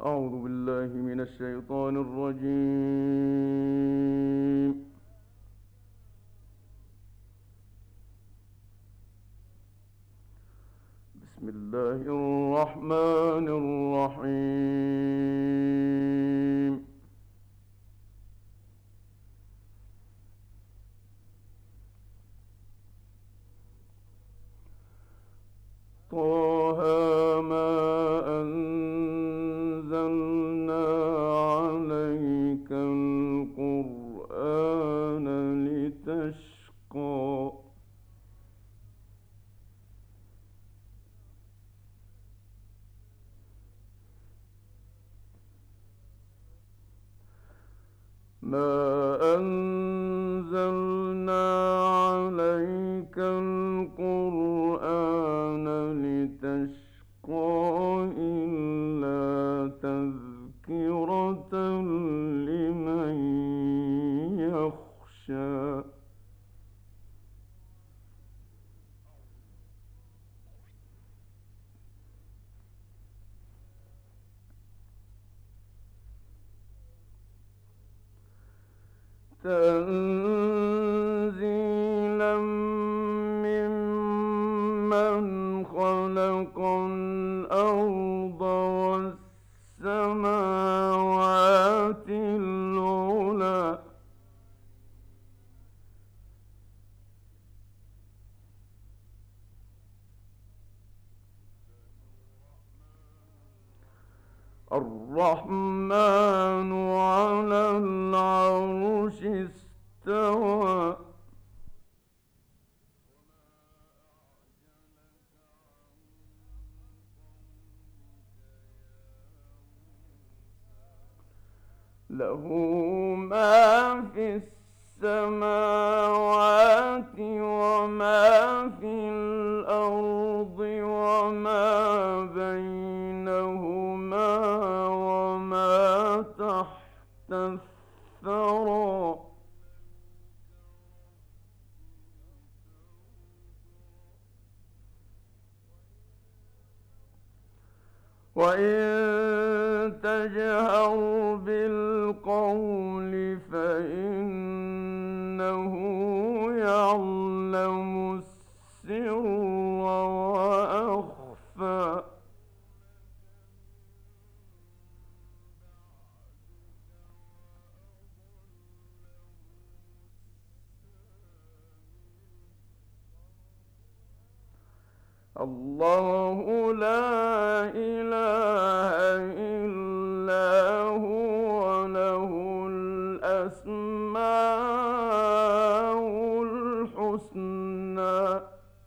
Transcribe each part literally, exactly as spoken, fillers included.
أعوذ بالله من الشيطان الرجيم. بسم الله الرحمن الرحيم. طه ما أنزلنا عليك القرآن لتشقى ما أنزلنا عليك القرآن لتشقى إلا تذكرة لمن يخشى تنزيلا ممن خلق الأرض والسماوات العلى الرحمن على العرش استوى له ما في السماوات وما في الأرض وما بينهما وما تحت الثرى وإن تجهر بالقول فإنه يعلم السر وأخفى الله لا إله إلا هو له الأسماء الحسنى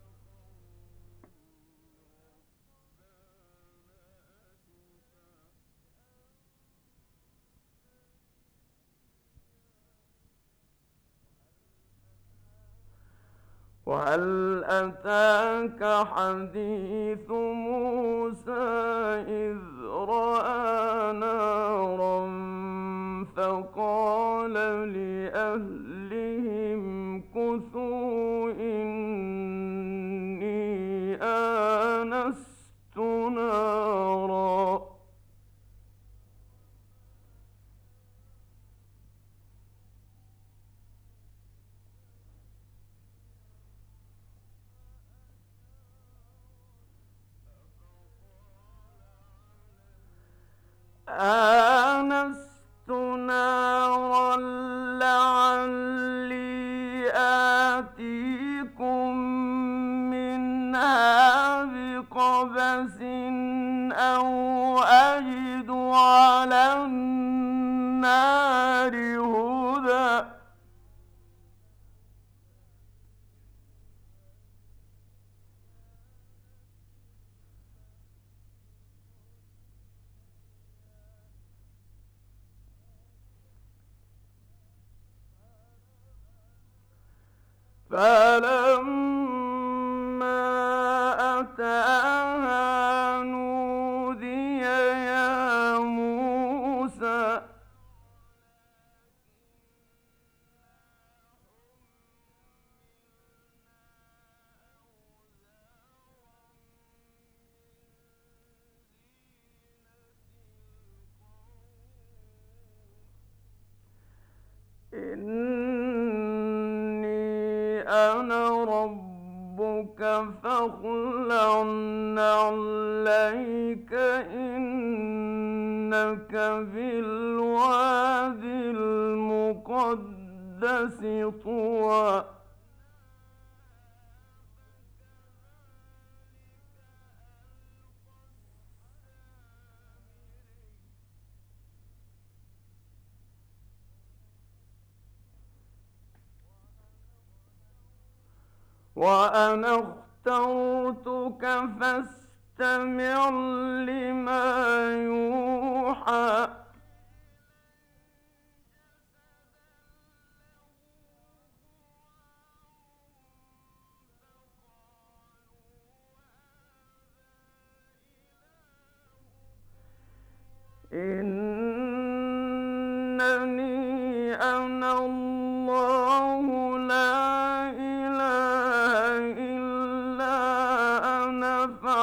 وهل أتاك حديث موسى إذ رأى نارا فقال لأهلهم كثوا إني آنست نارا آنست نارا لعلي آتيكم منها بقبس أو أجد على النار هدى فلما أتاها نودي يا موسى أنا ربك فاخلع نعليك إنك بالواد المقدس طوى. وأنا اخترتك فاستمع لما يوحى. إنني أنا الله لا إله إلا أنا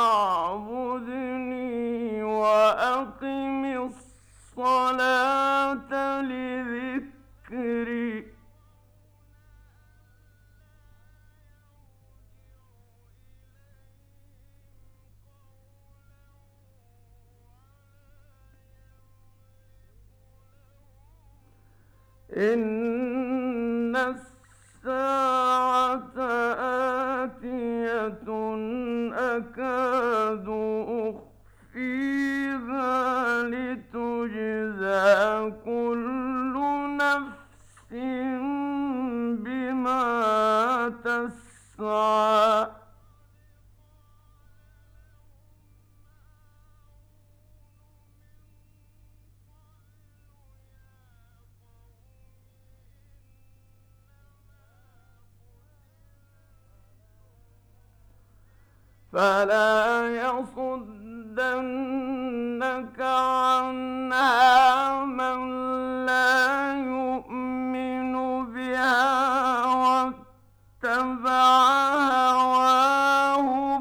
فاعبدني وأقم الصلاة لذكري. إن الساعة آتية أكاد أخفيها لتجزى كل نفس بما تسعى. فلا يصدنك عنها من لا يؤمن بها واتبع هواه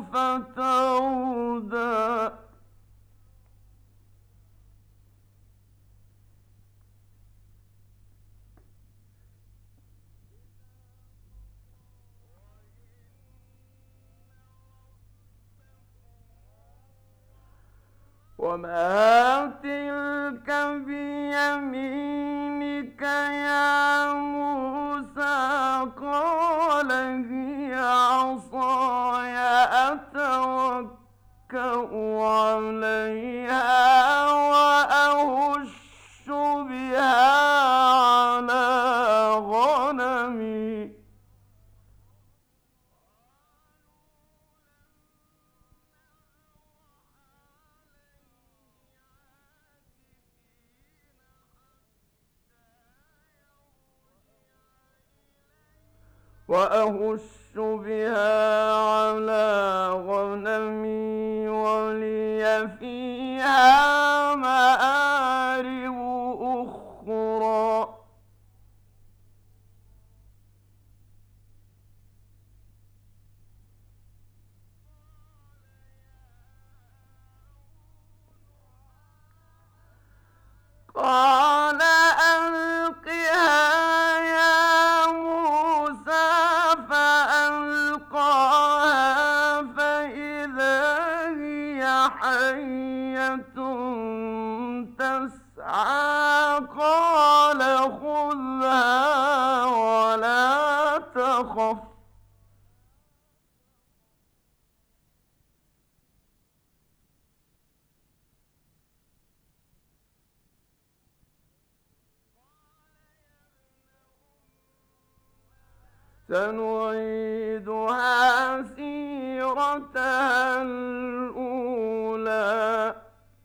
فتردى. وما تلك بيمينك يا موسى؟ قال هي عصاي أتوكأ عليها وأهش بها على غنمي. وأهش بها على غنمي ولي فيها مآرب أخرى. قال ألقها يا موسى فألقاها فإذا هي حية تسعى. قال خذها ولا تخف سنعيدها سيرتها الأولى.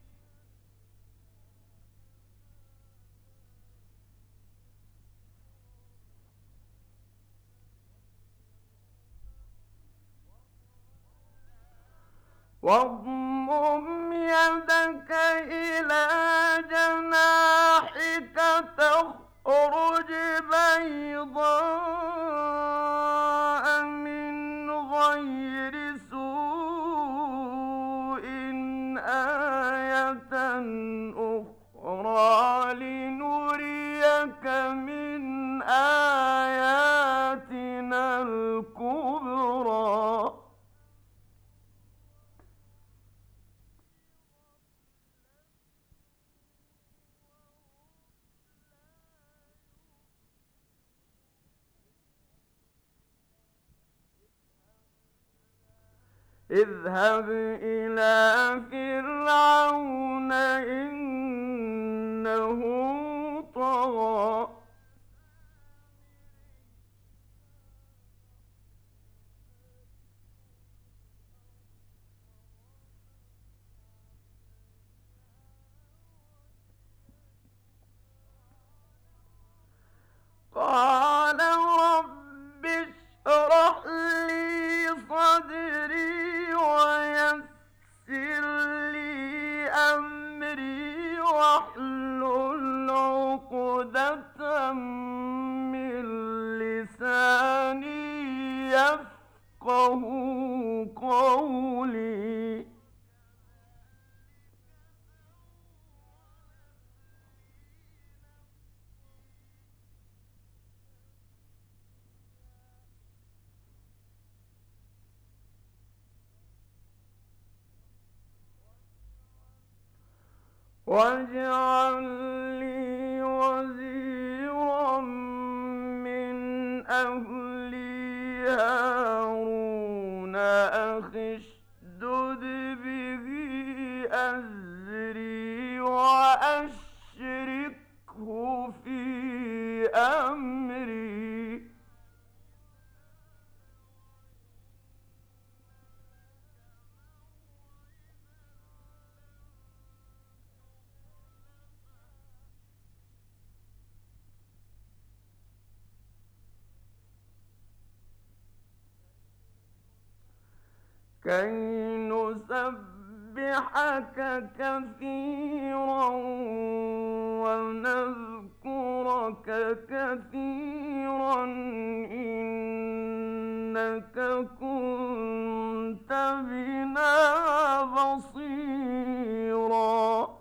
واضمم يدك إلى جناحك تخرج بيضاء من غير سوء آية أخرى لنريك من آياتنا اذهب إلى فرعون إنه طغى قال رب اشرح لي صدري ويسر لي أمري واحلل عقدة من لساني يفقه قولي واجعل لي وزيرا من أهلي هارون أخي اشدد به أزري وأشركه في أمري كي نسبحك كثيرا ونذكرك كثيرا إنك كنت بنا بصيرا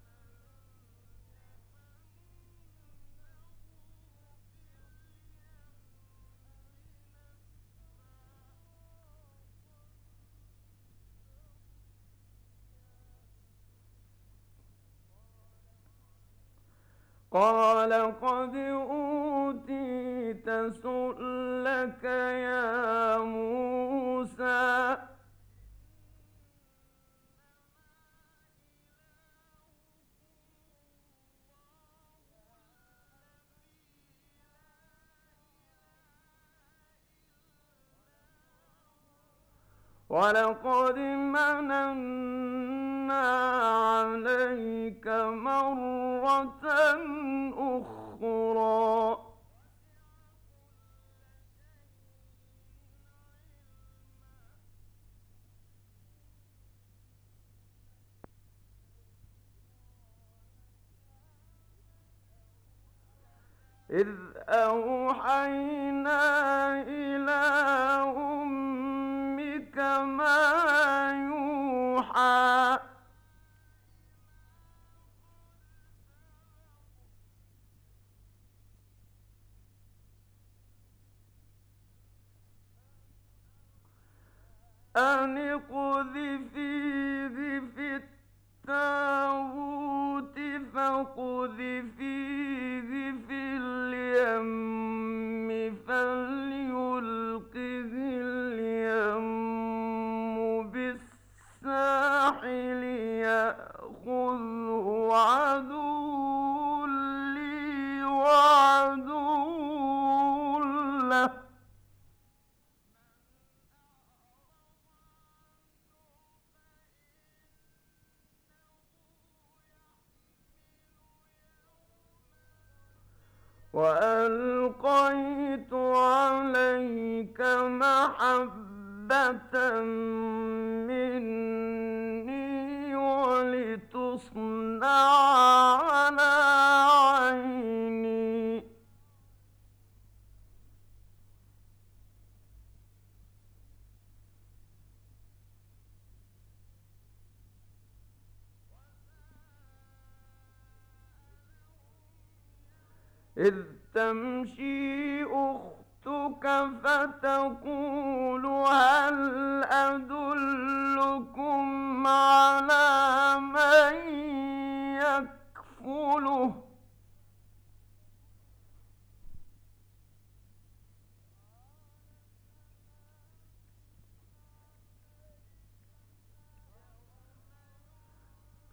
قال قد أوتيت سؤلك يا موسى ولقد مننا عليك مرة أخرى إذ أوحينا إلى أمك ما يوحى أن اقذفيه في التابوت فاقذفيه في اليم فليلقه اليم بالساحل يأخذه عدو لي وعدو له وألقيت عليك محبة مني ولتصنع على عيني إذ تمشي أختك فتقول هل أدلكم على من يكفله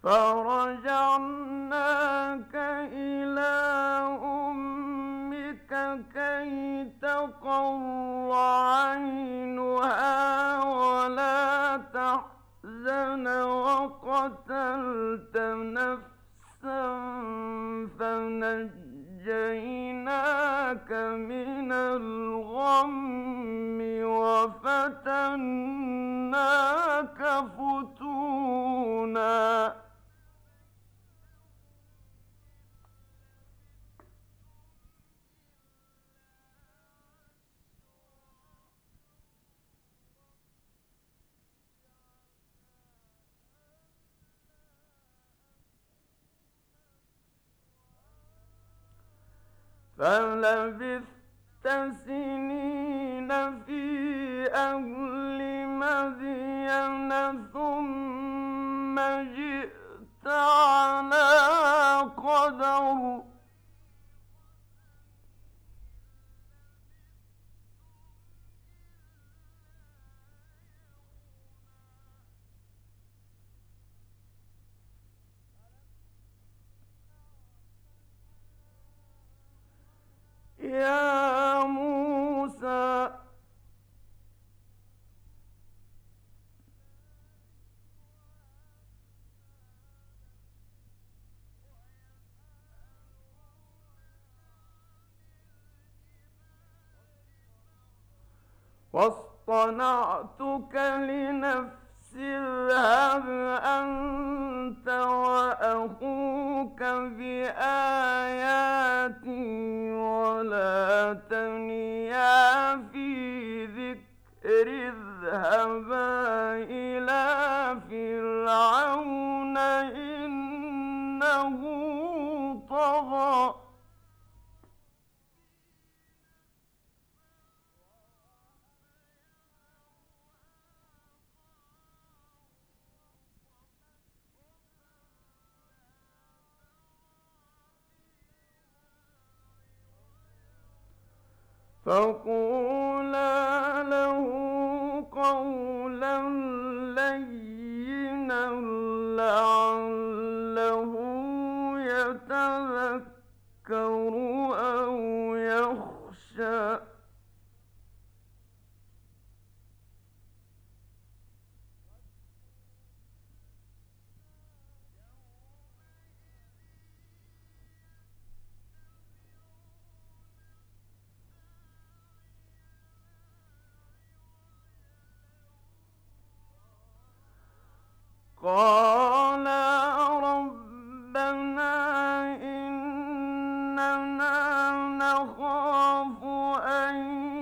فرجعناك إلى أمك كي تقر عينها ولا تحزن وقتلت نفسا فنجيناك من الغم وفتناك فتونا فلبثت سنين في أهل مدين ثم جئت على قدر يا موسى واصطنعتك لنفسي اذهب أنت وأخوك بآياتي ولا تنيا في ذكري اذهبا إلى فرعون إنه طغى فقولا له قولا لينا لعله يتذكر أو يخشى قال ربنا إننا نخاف أن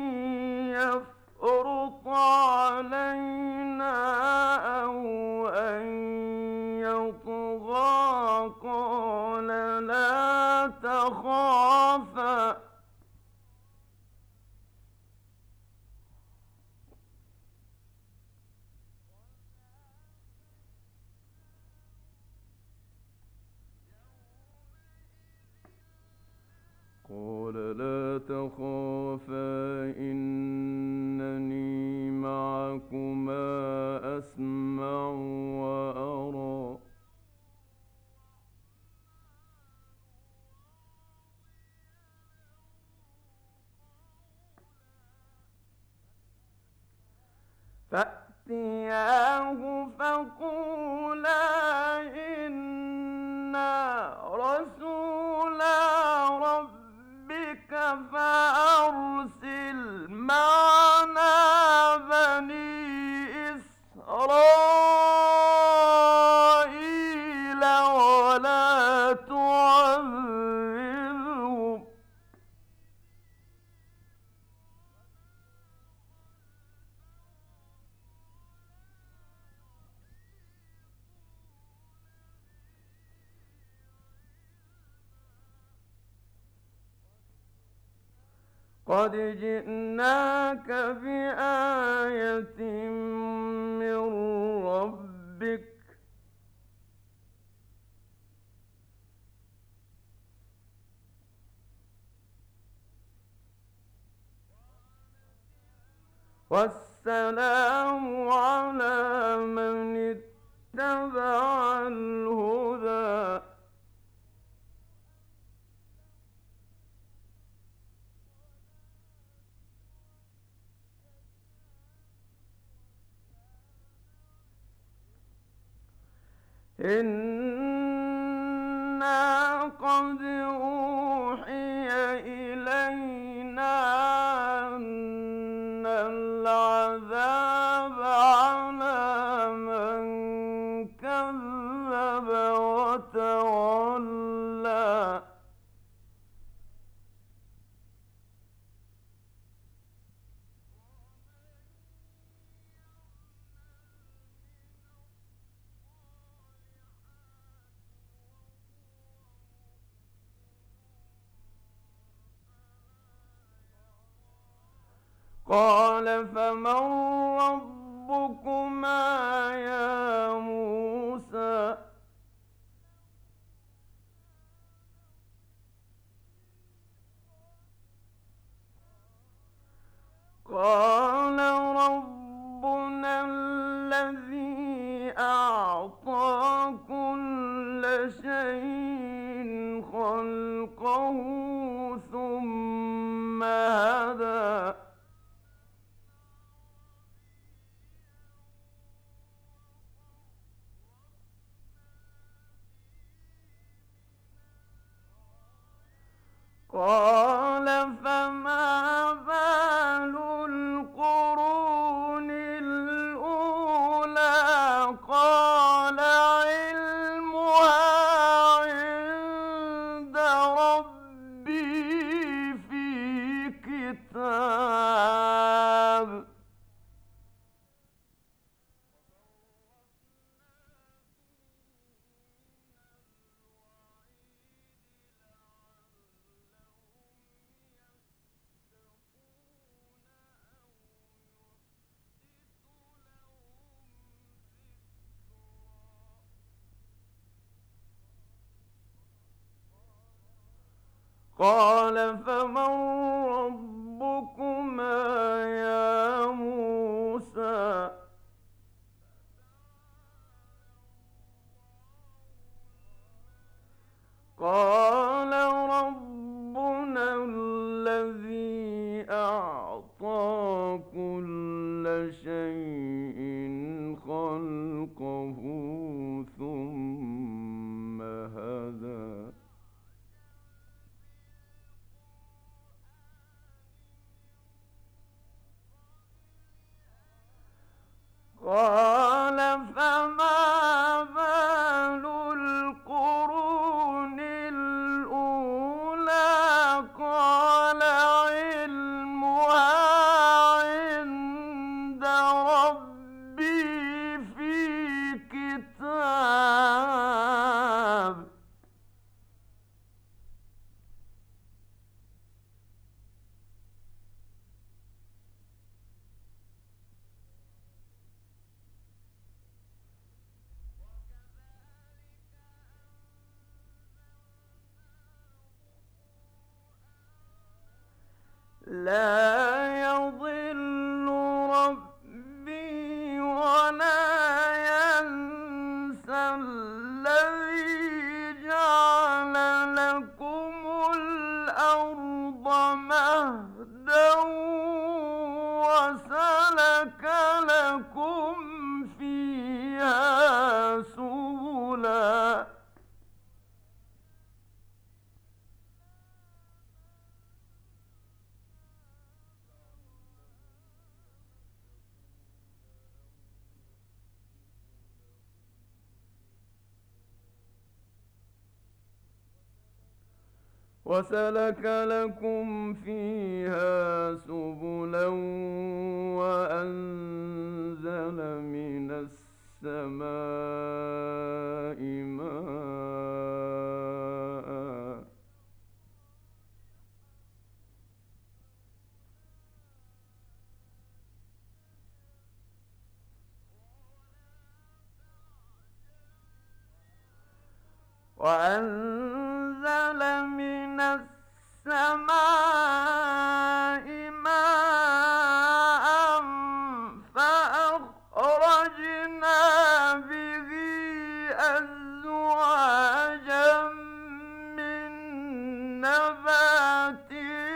يفرط علينا أو أن يطغى قال لا تخافا قال لا تخافا إنني معكما أسمع وأرى فأتياه فقولا إنا رسولا ربك فأرسل معنا بني إسرائيل ولا تعذبهم قد جئناك بآية من ربك والسلام على من اتبع الهدى إنا قد أوحي إلينا أن العذاب على من كذب وتولى قال فمن ربكما يا موسى قال ربنا الذي أعطى كل شيء خلقه ثم هدى قال فما بال القرون الأولى قال علمها عند ربي في كتاب قال فمن ربكما يا موسى قال ربنا الذي أعطى كل شيء خلقه ثم هدى قال فما بال القرون الأولى قال علمها عند ربي في كتاب لا يضل ربي ولا ينسى الذي جعل لكم الأرض مهدا وسلك لكم فيها سبلا وسلك لكم فيها سبلا وأنزل من السماء ماء وأنزل من السماء ماء فأخرجنا به أزواجا من نبات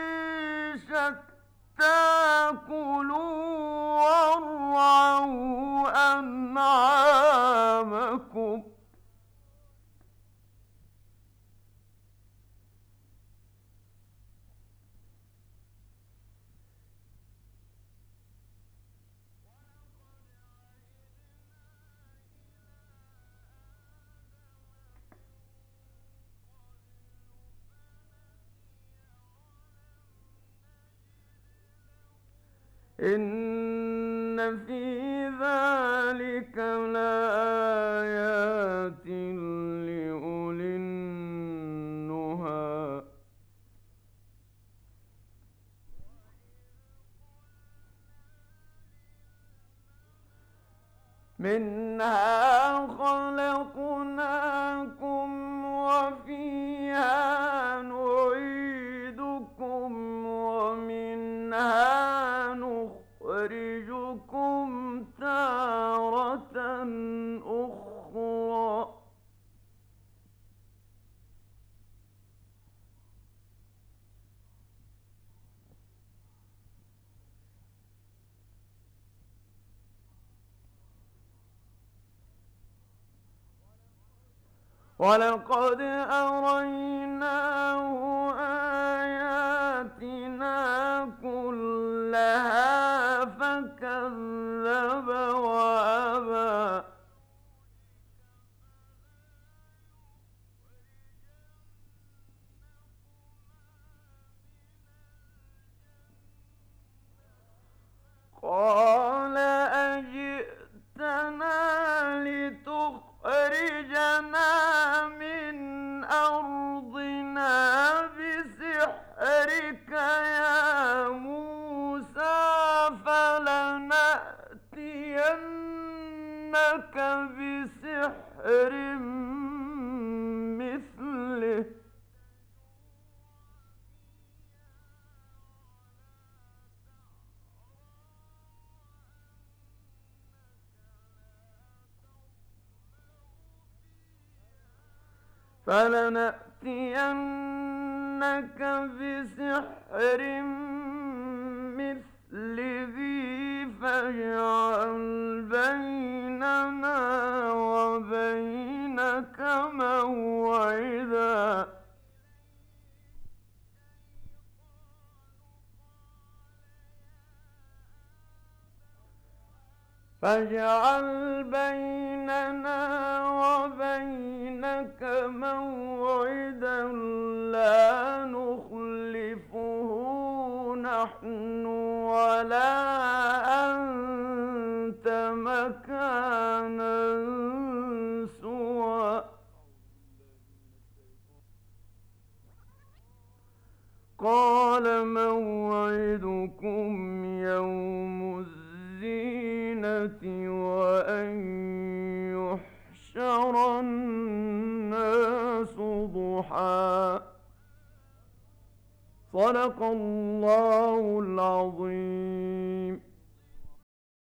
شتى كلوا وارعوا أنعامكم إن في ذلك لآيات لأولي النهى منها خلقناكم وفيها نعيدكم ومنها نخرجكم تارة أخرى ولقد أريناه آياتنا كلها فكذب وأبى قال أجئتنا لتخرجنا من أرضنا بسحرك يا موسى فلنأتينك بسحر مثله فلنأتينك بسحر مثله فاجعل بيننا وبينك موعدا فاجعل بيننا وبينك موعدا لا نخلفه نحن ولا أنت مكانا سوى قال موعدكم يوم الزينة وأن يحشر الناس ضحى صدق الله العظيم.